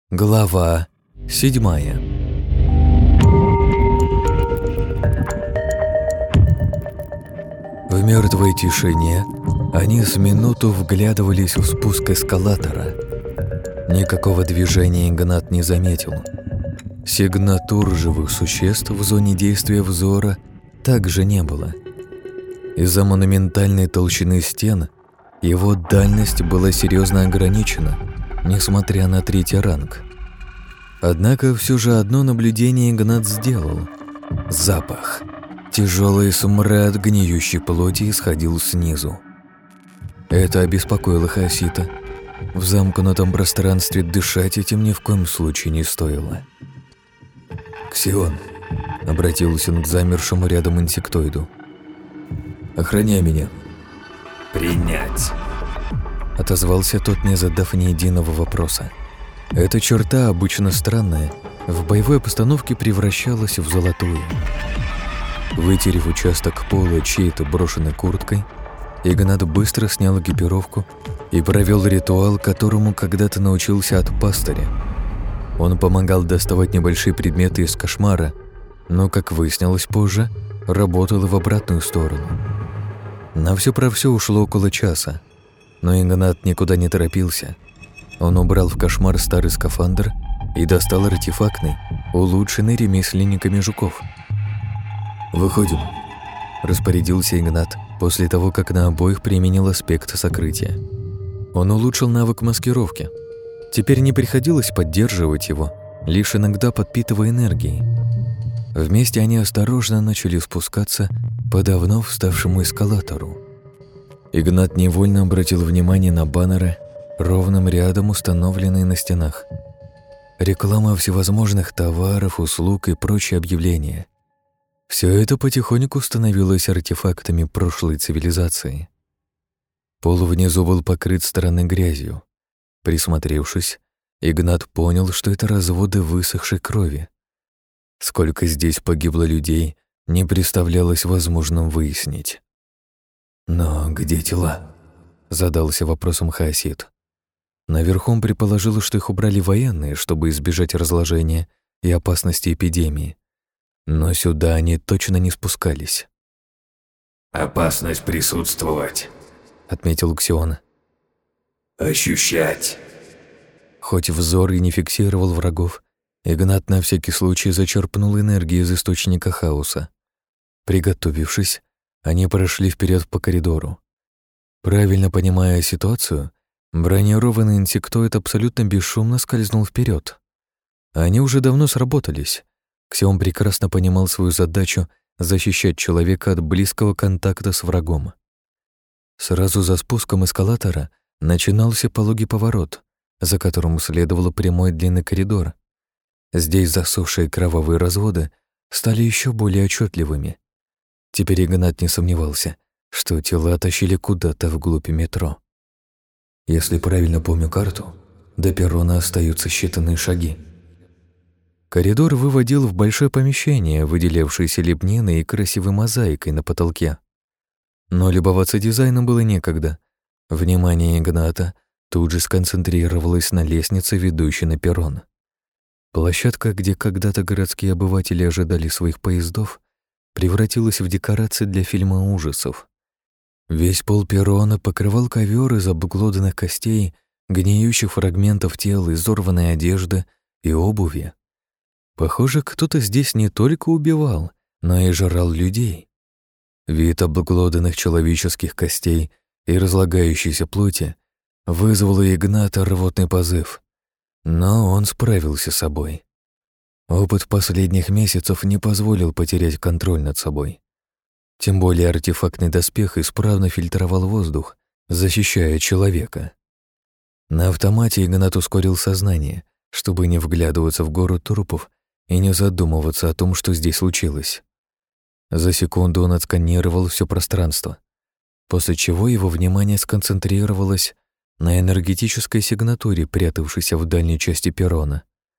Глава 7. В мертвой тишине они с минуту вглядывались в спуск эскалатора. Никакого движения Игнат не заметил. Сигнатур живых существ в зоне действия взора также не было. Из-за монументальной толщины стен его дальность была серьезно ограничена, несмотря на 3-й ранг. Однако все же одно наблюдение Игнат сделал. Запах. Тяжелый смрад гниющей плоти исходил снизу. Это обеспокоило Хаосита. В замкнутом пространстве дышать этим ни в коем случае не стоило. «Ксион», — обратился он к замершему рядом инсектоиду. «Охраняй меня». «Принять», — отозвался тот, не задав ни единого вопроса. Эта черта, обычно странная, в боевой постановке превращалась в золотую. Вытерев участок пола чьей-то брошенной курткой, Игнат быстро снял экипировку и провел ритуал, которому когда-то научился от пастыря. Он помогал доставать небольшие предметы из кошмара, но, как выяснилось позже, работал в обратную сторону. На все про все ушло около часа, но Игнат никуда не торопился. Он убрал в кошмар старый скафандр и достал артефактный, улучшенный ремесленниками жуков. «Выходим», — распорядился Игнат после того, как на обоих применил аспект сокрытия. Он улучшил навык маскировки. Теперь не приходилось поддерживать его, лишь иногда подпитывая энергией. Вместе они осторожно начали спускаться по давно вставшему эскалатору. Игнат невольно обратил внимание на баннеры, ровным рядом установленные на стенах. Реклама всевозможных товаров, услуг и прочие объявления. Все это потихоньку становилось артефактами прошлой цивилизации. Пол внизу был покрыт странной грязью. Присмотревшись, Игнат понял, что это разводы высохшей крови. Сколько здесь погибло людей, не представлялось возможным выяснить. «Но где тела?» — задался вопросом Хаосит. Наверху он предположил, что их убрали военные, чтобы избежать разложения и опасности эпидемии. Но сюда они точно не спускались. «Опасность присутствовать», — отметил Ксион. «Ощущать». Хоть взор и не фиксировал врагов, Игнат на всякий случай зачерпнул энергию из источника хаоса. Приготовившись, они прошли вперед по коридору. Правильно понимая ситуацию, бронированный инсектоид абсолютно бесшумно скользнул вперед. Они уже давно сработались. Ксион прекрасно понимал свою задачу защищать человека от близкого контакта с врагом. Сразу за спуском эскалатора начинался пологий поворот, за которым следовал прямой длинный коридор. Здесь засохшие кровавые разводы стали еще более отчетливыми. Теперь Игнат не сомневался, что тела тащили куда-то вглубь метро. Если правильно помню карту, до перрона остаются считанные шаги. Коридор выводил в большое помещение, выделявшееся лепниной и красивой мозаикой на потолке. Но любоваться дизайном было некогда. Внимание Игната тут же сконцентрировалось на лестнице, ведущей на перрон. Площадка, где когда-то городские обыватели ожидали своих поездов, превратилась в декорации для фильма ужасов. Весь пол перрона покрывал ковер из обглоданных костей, гниющих фрагментов тел, изорванной одежды и обуви. Похоже, кто-то здесь не только убивал, но и жрал людей. Вид обглоданных человеческих костей и разлагающейся плоти вызвал у Игната рвотный позыв. Но он справился с собой. Опыт последних месяцев не позволил потерять контроль над собой. Тем более артефактный доспех исправно фильтровал воздух, защищая человека. На автомате Игнат ускорил сознание, чтобы не вглядываться в гору трупов и не задумываться о том, что здесь случилось. За секунду он отсканировал все пространство, после чего его внимание сконцентрировалось на энергетической сигнатуре, прятавшейся в дальней части перрона.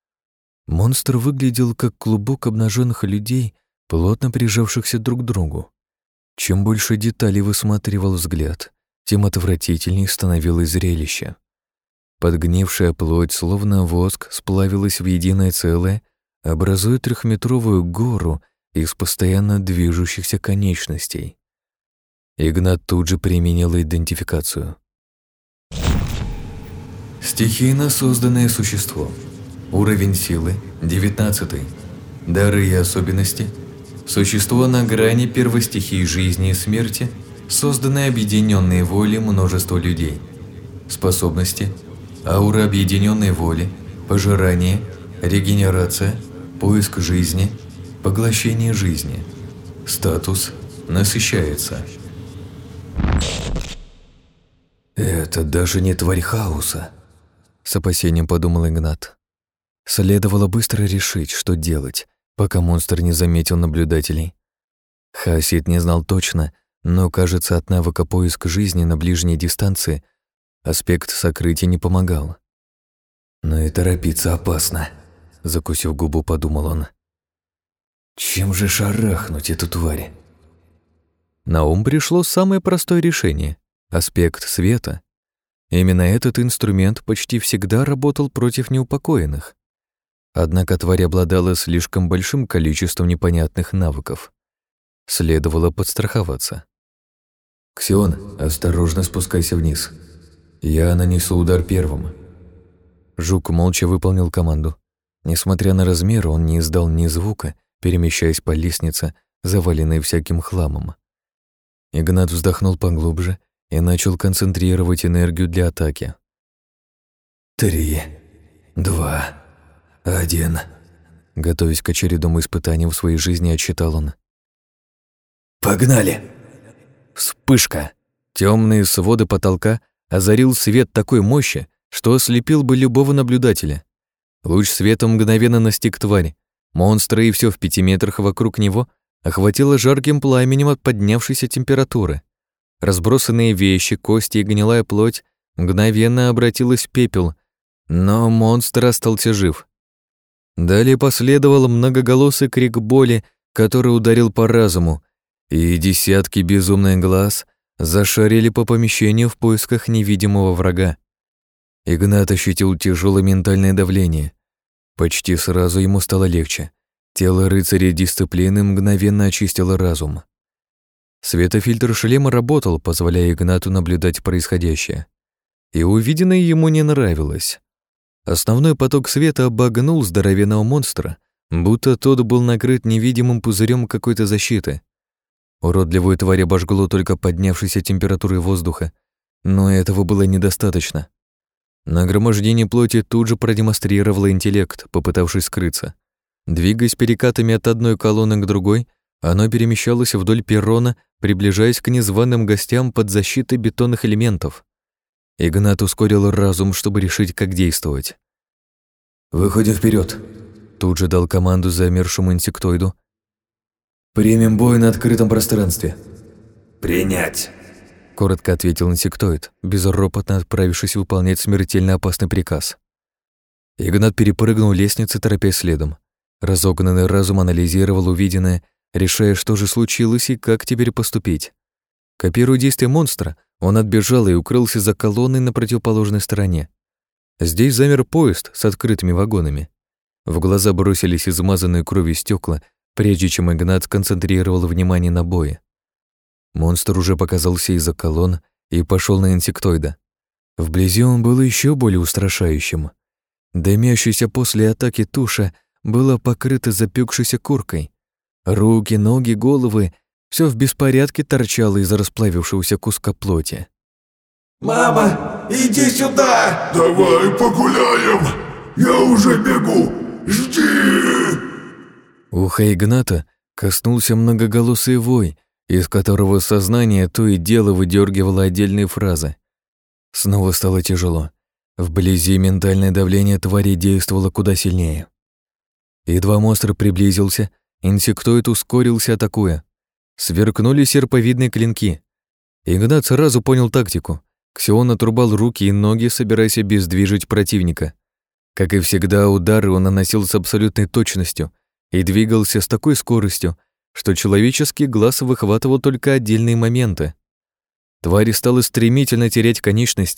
Монстр выглядел как клубок обнаженных людей, плотно прижавшихся друг к другу. Чем больше деталей высматривал взгляд, тем отвратительнее становилось зрелище. Подгнившая плоть, словно воск, сплавилась в единое целое, образуя 3-метровую гору из постоянно движущихся конечностей. Игнат тут же применил идентификацию. Стихийно созданное существо. Уровень силы 19. Дары и особенности. Существо на грани первостихий жизни и смерти, созданное объединенной волей множества людей. Способности. Аура объединенной воли, пожирание, регенерация, поиск жизни, поглощение жизни. Статус насыщается. «Это даже не тварь хаоса», — с опасением подумал Игнат. Следовало быстро решить, что делать, пока монстр не заметил наблюдателей. Хаосит не знал точно, но, кажется, от навыка поиск жизни на ближней дистанции аспект сокрытия не помогал. «Но и торопиться опасно», — закусив губу, подумал он. «Чем же шарахнуть эту тварь?» На ум пришло самое простое решение — аспект света. Именно этот инструмент почти всегда работал против неупокоенных. Однако тварь обладала слишком большим количеством непонятных навыков. Следовало подстраховаться. «Ксион, осторожно спускайся вниз. Я нанесу удар первым». Жук молча выполнил команду. Несмотря на размер, он не издал ни звука, перемещаясь по лестнице, заваленной всяким хламом. Игнат вздохнул поглубже и начал концентрировать энергию для атаки. 3, 2, 1. Готовясь к очередному испытанию в своей жизни, отсчитал он. «Погнали!» Вспышка! Темные своды потолка озарил свет такой мощи, что ослепил бы любого наблюдателя. Луч света мгновенно настиг тварь. Монстра и все в 5 метрах вокруг него охватило жарким пламенем от поднявшейся температуры. Разбросанные вещи, кости и гнилая плоть мгновенно обратилась в пепел, но монстр остался жив. Далее последовал многоголосый крик боли, который ударил по разуму, и десятки безумных глаз зашарили по помещению в поисках невидимого врага. Игнат ощутил тяжелое ментальное давление. Почти сразу ему стало легче. Тело рыцаря дисциплины мгновенно очистило разум. Светофильтр шлема работал, позволяя Игнату наблюдать происходящее. И увиденное ему не нравилось. Основной поток света обогнул здоровенного монстра, будто тот был накрыт невидимым пузырем какой-то защиты. Уродливую тварь обожгло только поднявшейся температурой воздуха, но этого было недостаточно. Нагромождение плоти тут же продемонстрировало интеллект, попытавшись скрыться. Двигаясь перекатами от одной колонны к другой, оно перемещалось вдоль перрона, приближаясь к незваным гостям под защитой бетонных элементов. Игнат ускорил разум, чтобы решить, как действовать. «Выходим вперед! Тут же дал команду замершему инсектоиду. «Примем бой на открытом пространстве». «Принять!» — коротко ответил инсектоид, безропотно отправившись выполнять смертельно опасный приказ. Игнат перепрыгнул лестницу, торопясь следом. Разогнанный разум анализировал увиденное, решая, что же случилось и как теперь поступить. Копируя действия монстра, он отбежал и укрылся за колонной на противоположной стороне. Здесь замер поезд с открытыми вагонами. В глаза бросились измазанные кровью стекла, прежде чем Игнат сконцентрировал внимание на бое. Монстр уже показался из-за колонн и пошел на инсектоида. Вблизи он был еще более устрашающим. Дымящаяся после атаки туша была покрыта запекшейся коркой. Руки, ноги, головы — все в беспорядке торчало из-за расплавившегося куска плоти. «Мама, иди сюда!» «Давай погуляем! Я уже бегу! Жди!» Ухо Игната коснулся многоголосый вой, из которого сознание то и дело выдергивало отдельные фразы. Снова стало тяжело. Вблизи ментальное давление твари действовало куда сильнее. Едва монстр приблизился, инсектоид ускорился, атакуя. Сверкнули серповидные клинки. Игнат сразу понял тактику. Ксион отрубал руки и ноги, собираясь обездвижить противника. Как и всегда, удары он наносил с абсолютной точностью и двигался с такой скоростью, что человеческий глаз выхватывал только отдельные моменты. Тварь стала стремительно терять конечности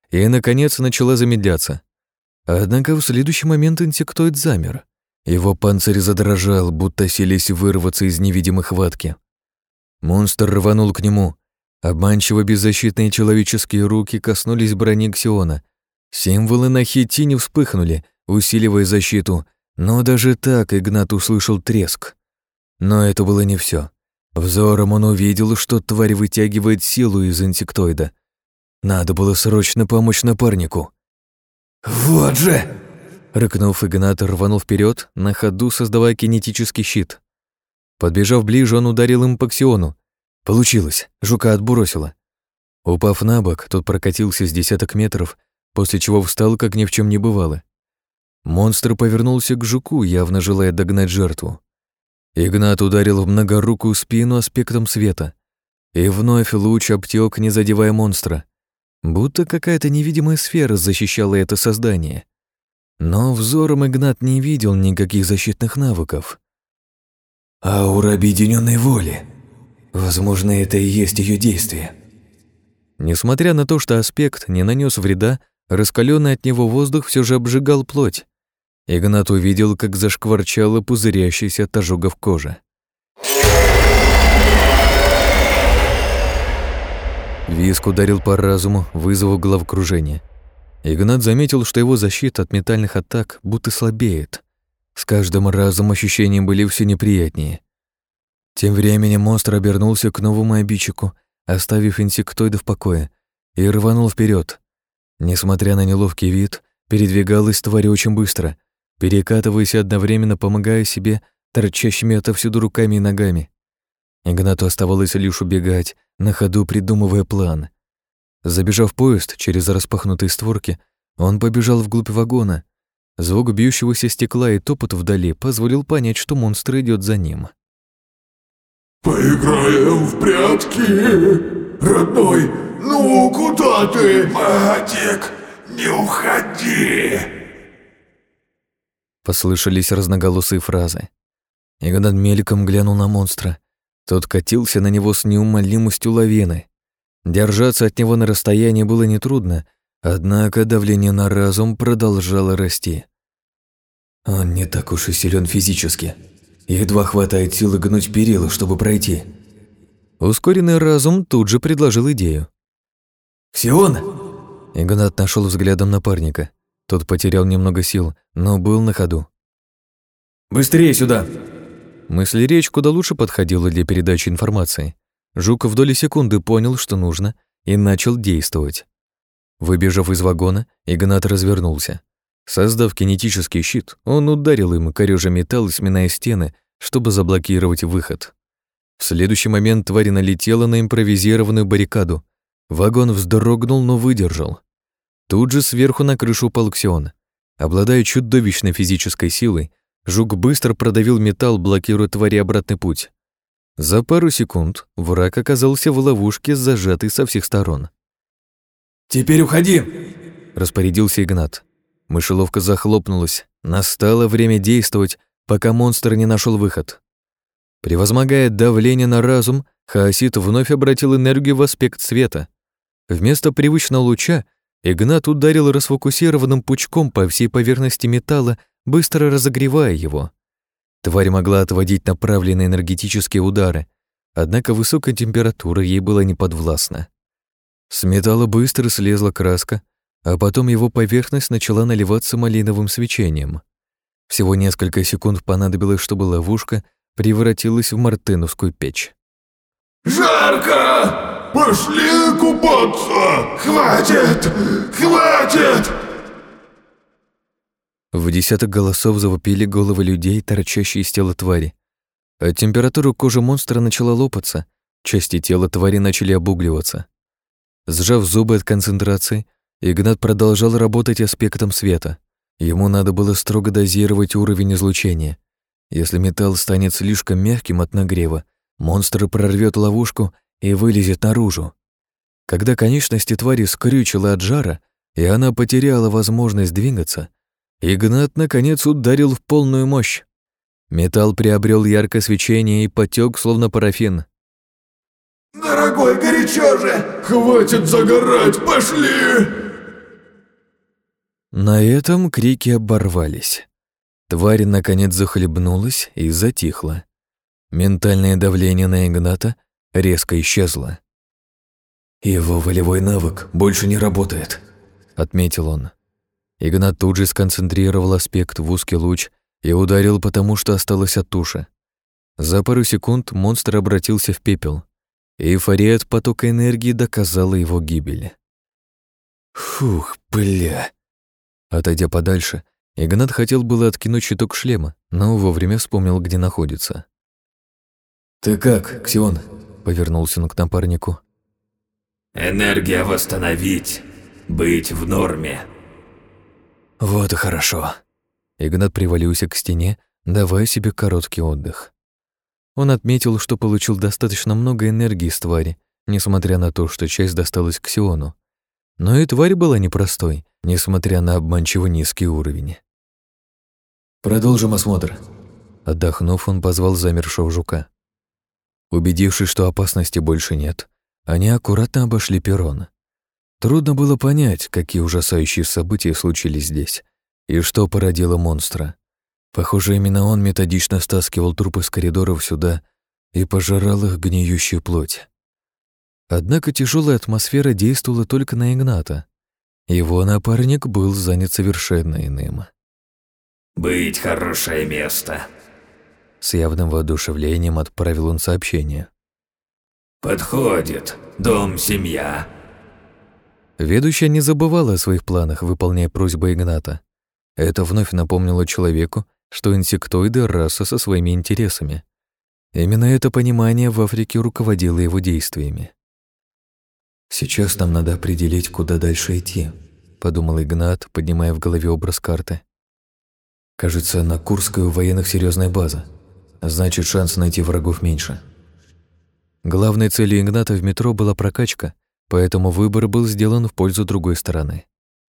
и, наконец, начала замедляться. Однако в следующий момент инсектоид замер. Его панцирь задрожал, будто силясь вырваться из невидимой хватки. Монстр рванул к нему. Обманчиво беззащитные человеческие руки коснулись брони Ксиона. Символы на хитине вспыхнули, усиливая защиту, но даже так Игнат услышал треск. Но это было не все. Взором он увидел, что тварь вытягивает силу из инсектоида. Надо было срочно помочь напарнику. «Вот же!» Рыкнув, Игнат рванул вперед, на ходу создавая кинетический щит. Подбежав ближе, он ударил им по Ксиону. Получилось, жука отбросило. Упав на бок, тот прокатился с десяток метров, после чего встал, как ни в чем не бывало. Монстр повернулся к жуку, явно желая догнать жертву. Игнат ударил в многорукую спину аспектом света. И вновь луч обтёк, не задевая монстра. Будто какая-то невидимая сфера защищала это создание. Но взором Игнат не видел никаких защитных навыков. «Аура объединенной воли. Возможно, это и есть ее действие». Несмотря на то, что аспект не нанес вреда, раскаленный от него воздух все же обжигал плоть. Игнат увидел, как зашкварчала пузырящаяся от ожогов кожа. Визг ударил по разуму, вызвав головокружение. Игнат заметил, что его защита от ментальных атак будто слабеет. С каждым разом ощущения были все неприятнее. Тем временем монстр обернулся к новому обидчику, оставив инсектоида в покое, и рванул вперед. Несмотря на неловкий вид, передвигалась тварь очень быстро, перекатываясь и одновременно помогая себе торчащими отовсюду руками и ногами. Игнату оставалось лишь убегать, на ходу придумывая план. Забежав в поезд через распахнутые створки, он побежал вглубь вагона. Звук бьющегося стекла и топот вдали позволил понять, что монстр идет за ним. «Поиграем в прятки, родной? Ну, куда ты?» «Магик, не уходи!» Послышались разноголосые фразы. Игнат мельком глянул на монстра. Тот катился на него с неумолимостью лавины. Держаться от него на расстоянии было нетрудно, однако давление на разум продолжало расти. «Он не так уж и силен физически. Едва хватает силы гнуть перила, чтобы пройти». Ускоренный разум тут же предложил идею. «Ксион!» Игнат нашел взглядом напарника. Тот потерял немного сил, но был на ходу. «Быстрее сюда!» Мысль речь куда лучше подходила для передачи информации. Жук в доли секунды понял, что нужно, и начал действовать. Выбежав из вагона, Игнат развернулся. Создав кинетический щит, он ударил им, корёжа металл и сминая стены, чтобы заблокировать выход. В следующий момент тварь налетела на импровизированную баррикаду. Вагон вздрогнул, но выдержал. Тут же сверху на крышу упал Ксион. Обладая чудовищной физической силой, жук быстро продавил металл, блокируя твари обратный путь. За пару секунд враг оказался в ловушке, зажатой со всех сторон. «Теперь уходи!» — распорядился Игнат. Мышеловка захлопнулась. Настало время действовать, пока монстр не нашел выход. Превозмогая давление на разум, хаосит вновь обратил энергию в аспект света. Вместо привычного луча Игнат ударил расфокусированным пучком по всей поверхности металла, быстро разогревая его. Тварь могла отводить направленные энергетические удары, однако высокая температура ей была неподвластна. С металла быстро слезла краска, а потом его поверхность начала наливаться малиновым свечением. Всего несколько секунд понадобилось, чтобы ловушка превратилась в мартеновскую печь. «Жарко! Пошли купаться! Хватит! Хватит!» В десяток голосов завопили головы людей, торчащие из тела твари. От температуры кожи монстра начала лопаться, части тела твари начали обугливаться. Сжав зубы от концентрации, Игнат продолжал работать аспектом света. Ему надо было строго дозировать уровень излучения. Если металл станет слишком мягким от нагрева, монстр прорвет ловушку и вылезет наружу. Когда конечности твари скрючило от жара, и она потеряла возможность двигаться, Игнат, наконец, ударил в полную мощь. Металл приобрел яркое свечение и потек, словно парафин. «Дорогой, горячо же! Хватит загорать, пошли!» На этом крики оборвались. Тварь наконец захлебнулась и затихла. Ментальное давление на Игната резко исчезло. «Его волевой навык больше не работает», — отметил он. Игнат тут же сконцентрировал аспект в узкий луч и ударил потому, что осталось от туши. За пару секунд монстр обратился в пепел. Эйфория от потока энергии доказала его гибель. «Фух, бля!» Отойдя подальше, Игнат хотел было откинуть щиток шлема, но вовремя вспомнил, где находится. «Ты как, Ксион?» — повернулся он к напарнику. Энергия восстановить. Быть в норме. Вот и хорошо. Игнат привалился к стене, давая себе короткий отдых. Он отметил, что получил достаточно много энергии с твари, несмотря на то, что часть досталась Ксиону. Но и тварь была непростой, несмотря на обманчиво низкий уровень. «Продолжим осмотр». Отдохнув, он позвал замершего жука. Убедившись, что опасности больше нет, они аккуратно обошли перрон. Трудно было понять, какие ужасающие события случились здесь и что породило монстра. Похоже, именно он методично стаскивал трупы с коридоров сюда и пожирал их гниющую плоть. Однако тяжелая атмосфера действовала только на Игната. Его напарник был занят совершенно иным. Быть хорошее место. С явным воодушевлением отправил он сообщение. Подходит. Дом, семья. Ведущая не забывала о своих планах, выполняя просьбы Игната. Это вновь напомнило человеку, что инсектоиды — раса со своими интересами. Именно это понимание в Африке руководило его действиями. «Сейчас нам надо определить, куда дальше идти», — подумал Игнат, поднимая в голове образ карты. «Кажется, на Курской у военных серьезная база. Значит, шанс найти врагов меньше». Главной целью Игната в метро была прокачка, поэтому выбор был сделан в пользу другой стороны.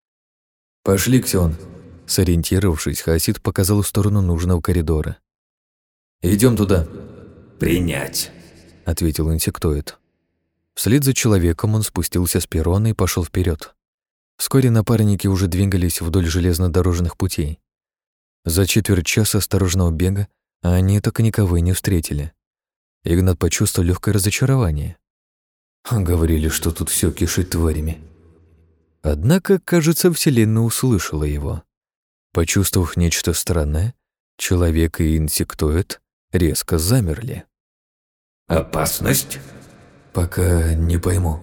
«Пошли, Ксион». Сориентировавшись, Хаосид показал в сторону нужного коридора. «Идем туда». Принять. — ответил инсектоид. Вслед за человеком он спустился с перрона и пошел вперед. Вскоре напарники уже двигались вдоль железнодорожных путей. За четверть часа осторожного бега они так никого и не встретили. Игнат почувствовал легкое разочарование. Говорили, что тут все кишит тварями. Однако, кажется, Вселенная услышала его. Почувствовав нечто странное, человек и инсектоид резко замерли. Опасность? Пока не пойму.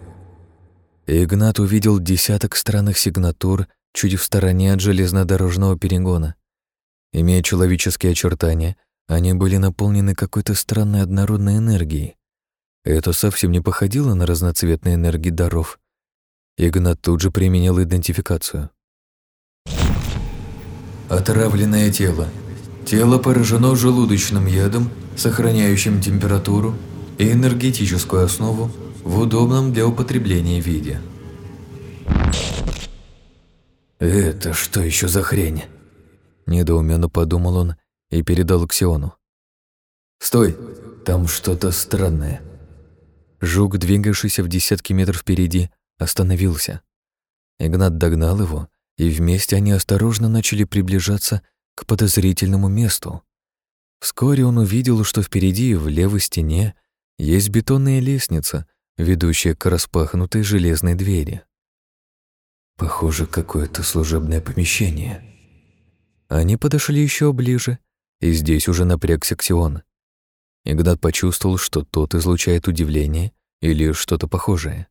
Игнат увидел десяток странных сигнатур чуть в стороне от железнодорожного перегона. Имея человеческие очертания, они были наполнены какой-то странной однородной энергией. Это совсем не походило на разноцветные энергии даров. Игнат тут же применил идентификацию. Отравленное тело. Тело поражено желудочным ядом, сохраняющим температуру и энергетическую основу в удобном для употребления виде. «Это что еще за хрень?» Недоуменно подумал он и передал Ксиону. «Стой! Там что-то странное». Жук, двигавшийся в десятки метров впереди, остановился. Игнат догнал его, и вместе они осторожно начали приближаться к подозрительному месту. Вскоре он увидел, что впереди, в левой стене, есть бетонная лестница, ведущая к распахнутой железной двери. Похоже, какое-то служебное помещение. Они подошли еще ближе, и здесь уже напрягся Ксион. Игнат почувствовал, что тот излучает удивление или что-то похожее.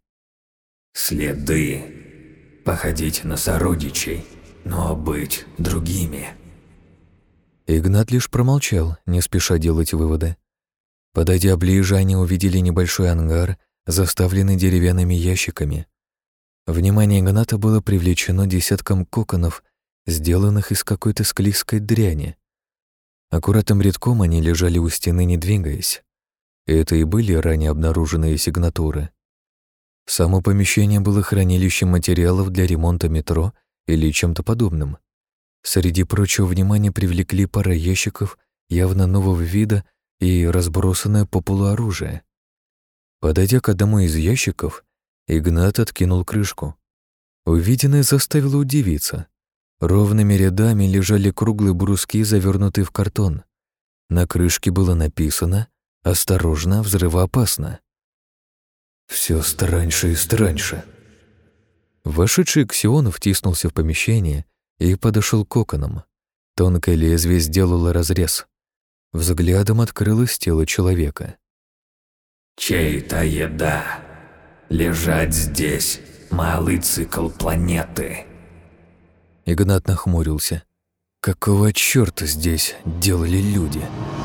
Следы. Походить на сородичей, но быть другими. Игнат лишь промолчал, не спеша делать выводы. Подойдя ближе, они увидели небольшой ангар, заставленный деревянными ящиками. Внимание Игната было привлечено десятком коконов, сделанных из какой-то склизкой дряни. Аккуратным рядком они лежали у стены, не двигаясь. Это и были ранее обнаруженные сигнатуры. Само помещение было хранилищем материалов для ремонта метро или чем-то подобным. Среди прочего внимания привлекли пара ящиков явно нового вида и разбросанное по полу оружие. Подойдя к одному из ящиков, Игнат откинул крышку. Увиденное заставило удивиться. Ровными рядами лежали круглые бруски, завернутые в картон. На крышке было написано «Осторожно, взрывоопасно». Все страньше и страньше. Вошедший Ксион втиснулся в помещение и подошел к окнам. Тонкое лезвие сделало разрез. Взглядом открылось тело человека. Чей-то еда. Лежать здесь. Малый цикл планеты. Игнат нахмурился. Какого чёрта здесь делали люди?